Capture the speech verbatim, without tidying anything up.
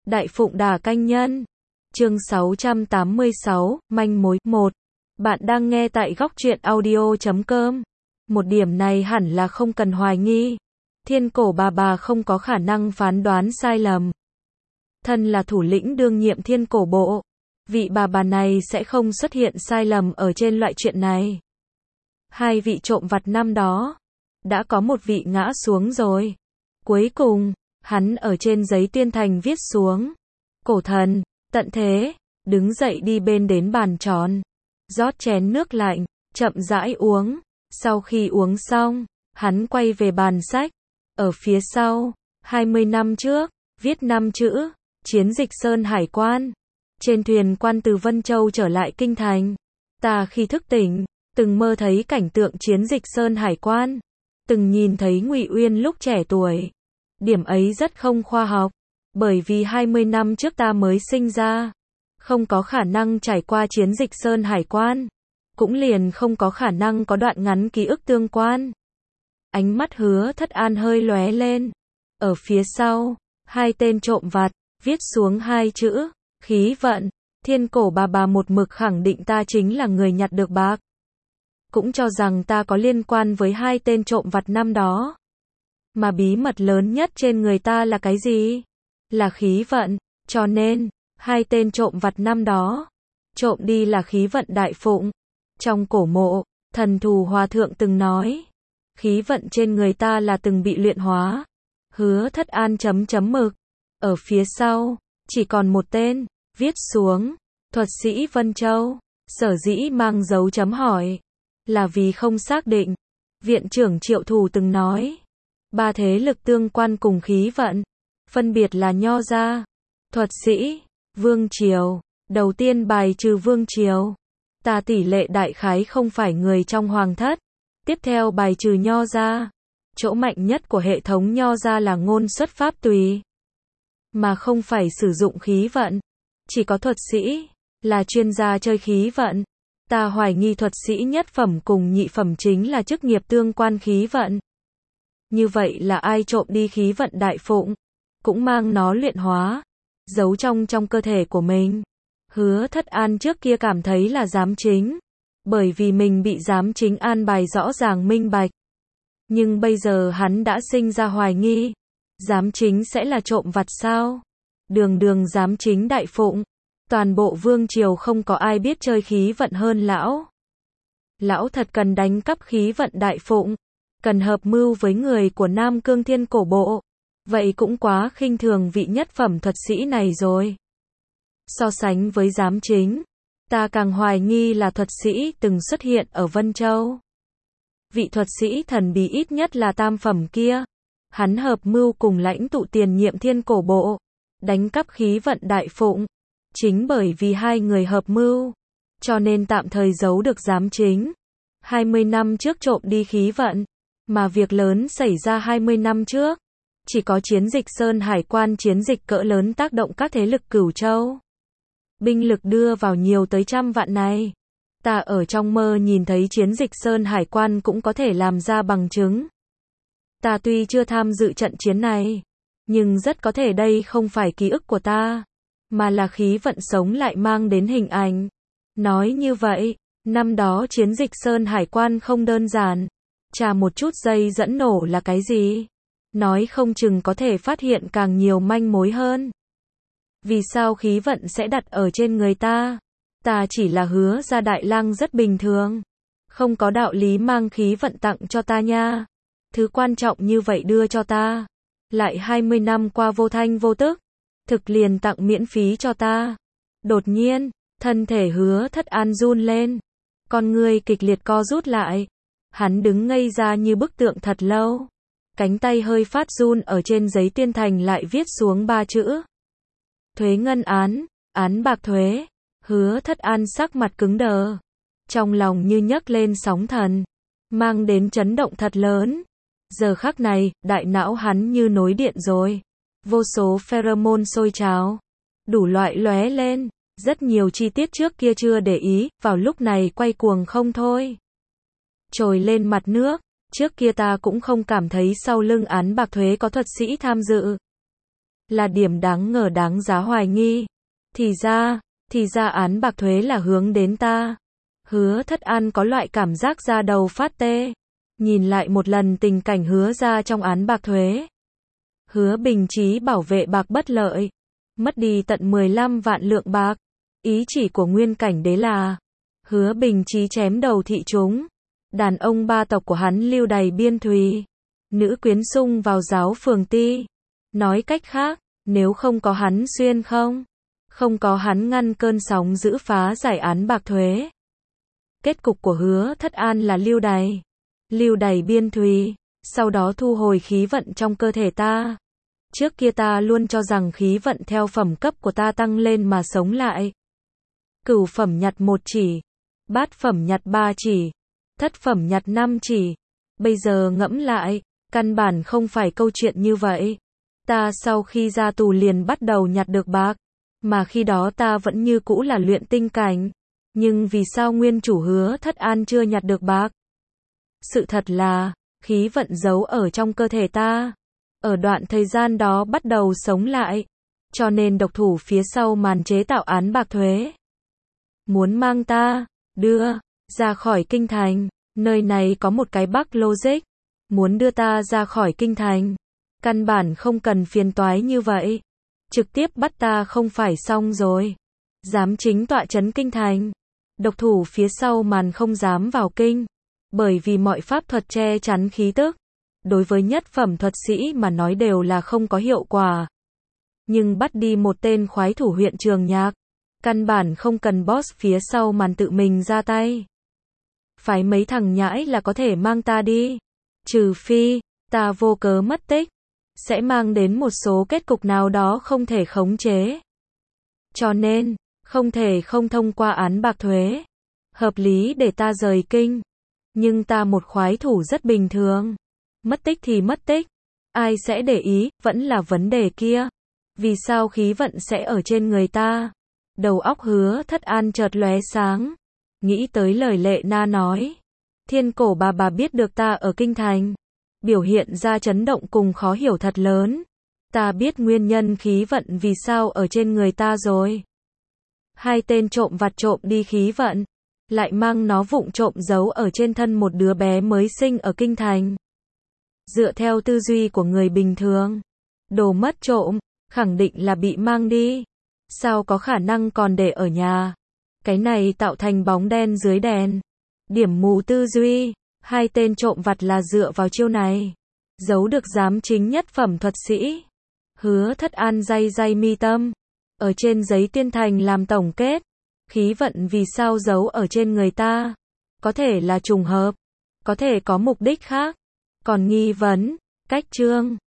Đại Phụng Đả Canh Nhân. Chương sáu trăm tám mươi sáu, manh mối. một. Bạn đang nghe tại góc truyện audio chấm com. Một điểm này hẳn là không cần hoài nghi. Thiên cổ bà bà không có khả năng phán đoán sai lầm. Thân là thủ lĩnh đương nhiệm thiên cổ bộ, vị bà bà này sẽ không xuất hiện sai lầm ở trên loại chuyện này. Hai vị trộm vặt năm đó, đã có một vị ngã xuống rồi. Cuối cùng, hắn ở trên giấy tuyên thành viết xuống. Cổ thần, tận thế, đứng dậy đi bên đến bàn tròn. Rót chén nước lạnh, chậm rãi uống. Sau khi uống xong, hắn quay về bàn sách. Ở phía sau, hai mươi năm trước, viết năm chữ, chiến dịch Sơn Hải Quan. Trên thuyền quan từ Vân Châu trở lại kinh thành. Ta khi thức tỉnh, từng mơ thấy cảnh tượng chiến dịch Sơn Hải Quan. Từng nhìn thấy Ngụy Uyên lúc trẻ tuổi. Điểm ấy rất không khoa học, bởi vì hai mươi năm trước ta mới sinh ra, không có khả năng trải qua chiến dịch Sơn Hải Quan, cũng liền không có khả năng có đoạn ngắn ký ức tương quan. Ánh mắt Hứa Thất An hơi lóe lên. Ở phía sau, hai tên trộm vặt, viết xuống hai chữ, khí vận. Thiên cổ bà bà một mực khẳng định ta chính là người nhặt được bạc. Cũng cho rằng ta có liên quan với hai tên trộm vặt năm đó. Mà bí mật lớn nhất trên người ta là cái gì? Là khí vận, cho nên, hai tên trộm vặt năm đó, trộm đi là khí vận đại phụng. Trong cổ mộ, thần thù hòa thượng từng nói, khí vận trên người ta là từng bị luyện hóa. Hứa Thất An chấm chấm mực. Ở phía sau, chỉ còn một tên, viết xuống, thuật sĩ Vân Châu. Sở dĩ mang dấu chấm hỏi, là vì không xác định. Viện trưởng Triệu Thù từng nói, ba thế lực tương quan cùng khí vận, phân biệt là Nho gia, thuật sĩ, Vương Triều. Đầu tiên bài trừ Vương Triều. Ta tỷ lệ đại khái không phải người trong hoàng thất. Tiếp theo bài trừ Nho gia. Chỗ mạnh nhất của hệ thống Nho gia là ngôn xuất pháp tùy, mà không phải sử dụng khí vận. Chỉ có thuật sĩ là chuyên gia chơi khí vận. Ta hoài nghi thuật sĩ nhất phẩm cùng nhị phẩm chính là chức nghiệp tương quan khí vận. Như vậy là ai trộm đi khí vận đại phụng, cũng mang nó luyện hóa, giấu trong trong cơ thể của mình. Hứa Thất An trước kia cảm thấy là giám chính, bởi vì mình bị giám chính an bài rõ ràng minh bạch. Nhưng bây giờ hắn đã sinh ra hoài nghi, giám chính sẽ là trộm vặt sao? Đường đường giám chính đại phụng, toàn bộ Vương Triều không có ai biết chơi khí vận hơn lão. Lão thật cần đánh cắp khí vận đại phụng, cần hợp mưu với người của Nam Cương Thiên cổ bộ. Vậy cũng quá khinh thường vị nhất phẩm thuật sĩ này rồi. So sánh với giám chính, ta càng hoài nghi là thuật sĩ từng xuất hiện ở Vân Châu. Vị thuật sĩ thần bí ít nhất là tam phẩm kia. Hắn hợp mưu cùng lãnh tụ tiền nhiệm thiên cổ bộ, đánh cắp khí vận đại phụng. Chính bởi vì hai người hợp mưu, cho nên tạm thời giấu được giám chính. hai mươi năm trước trộm đi khí vận, mà việc lớn xảy ra hai mươi năm trước. Chỉ có chiến dịch Sơn Hải Quan, chiến dịch cỡ lớn tác động các thế lực Cửu Châu. Binh lực đưa vào nhiều tới trăm vạn này. Ta ở trong mơ nhìn thấy chiến dịch Sơn Hải Quan cũng có thể làm ra bằng chứng. Ta tuy chưa tham dự trận chiến này, nhưng rất có thể đây không phải ký ức của ta, mà là khí vận sống lại mang đến hình ảnh. Nói như vậy, năm đó chiến dịch Sơn Hải Quan không đơn giản. Chà một chút dây dẫn nổ là cái gì? Nói không chừng có thể phát hiện càng nhiều manh mối hơn. Vì sao khí vận sẽ đặt ở trên người ta? Ta chỉ là Hứa gia đại lang rất bình thường, không có đạo lý mang khí vận tặng cho ta nha. Thứ quan trọng như vậy đưa cho ta, lại hai mươi năm qua vô thanh vô tức, thực liền tặng miễn phí cho ta. Đột nhiên, thân thể Hứa Thất An run lên, con ngươi kịch liệt co rút lại. Hắn đứng ngây ra như bức tượng thật lâu, cánh tay hơi phát run, ở trên giấy tuyên thành lại viết xuống ba chữ: thuế ngân án, án bạc thuế. Hứa Thất An sắc mặt cứng đờ, trong lòng như nhấc lên sóng thần, mang đến chấn động thật lớn. Giờ khắc này, đại não hắn như nối điện rồi, vô số pheromone sôi trào, đủ loại lóe lên, rất nhiều chi tiết trước kia chưa để ý, vào lúc này quay cuồng không thôi. Trồi lên mặt nước, trước kia ta cũng không cảm thấy sau lưng án bạc thuế có thuật sĩ tham dự. là điểm đáng ngờ đáng giá hoài nghi. Thì ra, thì ra án bạc thuế là hướng đến ta. Hứa Thất An có loại cảm giác da đầu phát tê. Nhìn lại một lần tình cảnh hứa ra trong án bạc thuế. Hứa Bình Chí bảo vệ bạc bất lợi. Mất đi tận mười lăm vạn lượng bạc. Ý chỉ của Nguyên Cảnh Đế là Hứa Bình Chí chém đầu thị chúng. Đàn ông ba tộc của hắn lưu đày biên thùy. Nữ quyến sung vào giáo phường ti. Nói cách khác, nếu không có hắn xuyên không, không có hắn ngăn cơn sóng dữ phá giải án bạc thuế. Kết cục của Hứa Thất An là lưu đày. Lưu đày biên thùy, sau đó thu hồi khí vận trong cơ thể ta. Trước kia ta luôn cho rằng khí vận theo phẩm cấp của ta tăng lên mà sống lại. Cửu phẩm nhặt một chỉ, bát phẩm nhặt ba chỉ, thất phẩm nhặt năm chỉ. Bây giờ ngẫm lại, căn bản không phải câu chuyện như vậy. Ta sau khi ra tù liền bắt đầu nhặt được bạc, mà khi đó ta vẫn như cũ là luyện tinh cảnh. Nhưng vì sao nguyên chủ Hứa Thất An chưa nhặt được bạc? Sự thật là, khí vận giấu ở trong cơ thể ta. Ở đoạn thời gian đó bắt đầu sống lại. Cho nên độc thủ phía sau màn chế tạo án bạc thuế muốn mang ta, đưa, ra khỏi kinh thành. Nơi này có một cái bug logic. Muốn đưa ta ra khỏi kinh thành. Căn bản không cần phiền toái như vậy. Trực tiếp bắt ta không phải xong rồi. Dám chính tọa trấn kinh thành. Độc thủ phía sau màn không dám vào kinh. Bởi vì mọi pháp thuật che chắn khí tức. Đối với nhất phẩm thuật sĩ mà nói đều là không có hiệu quả. Nhưng bắt đi một tên khoái thủ huyện Trường Nhạc. Căn bản không cần boss phía sau màn tự mình ra tay. Phái mấy thằng nhãi là có thể mang ta đi. Trừ phi, ta vô cớ mất tích. Sẽ mang đến một số kết cục nào đó không thể khống chế. Cho nên, không thể không thông qua án bạc thuế. Hợp lý để ta rời kinh. Nhưng ta một khoái thủ rất bình thường. Mất tích thì mất tích. Ai sẽ để ý, vẫn là vấn đề kia. Vì sao khí vận sẽ ở trên người ta? Đầu óc Hứa Thất An chợt lóe sáng. Nghĩ tới lời Lệ Na nói. Thiên cổ bà bà biết được ta ở kinh thành. Biểu hiện ra chấn động cùng khó hiểu thật lớn. Ta biết nguyên nhân khí vận vì sao ở trên người ta rồi. Hai tên trộm vặt trộm đi khí vận. Lại mang nó vụng trộm giấu ở trên thân một đứa bé mới sinh ở kinh thành. Dựa theo tư duy của người bình thường. Đồ mất trộm, khẳng định là bị mang đi. Sao có khả năng còn để ở nhà? Cái này tạo thành bóng đen dưới đèn. Điểm mù tư duy. Hai tên trộm vặt là dựa vào chiêu này. Giấu được giám chính nhất phẩm thuật sĩ. Hứa Thất An day day mi tâm. Ở trên giấy tuyên thành làm tổng kết. Khí vận vì sao giấu ở trên người ta? Có thể là trùng hợp. Có thể có mục đích khác. Còn nghi vấn, cách chương.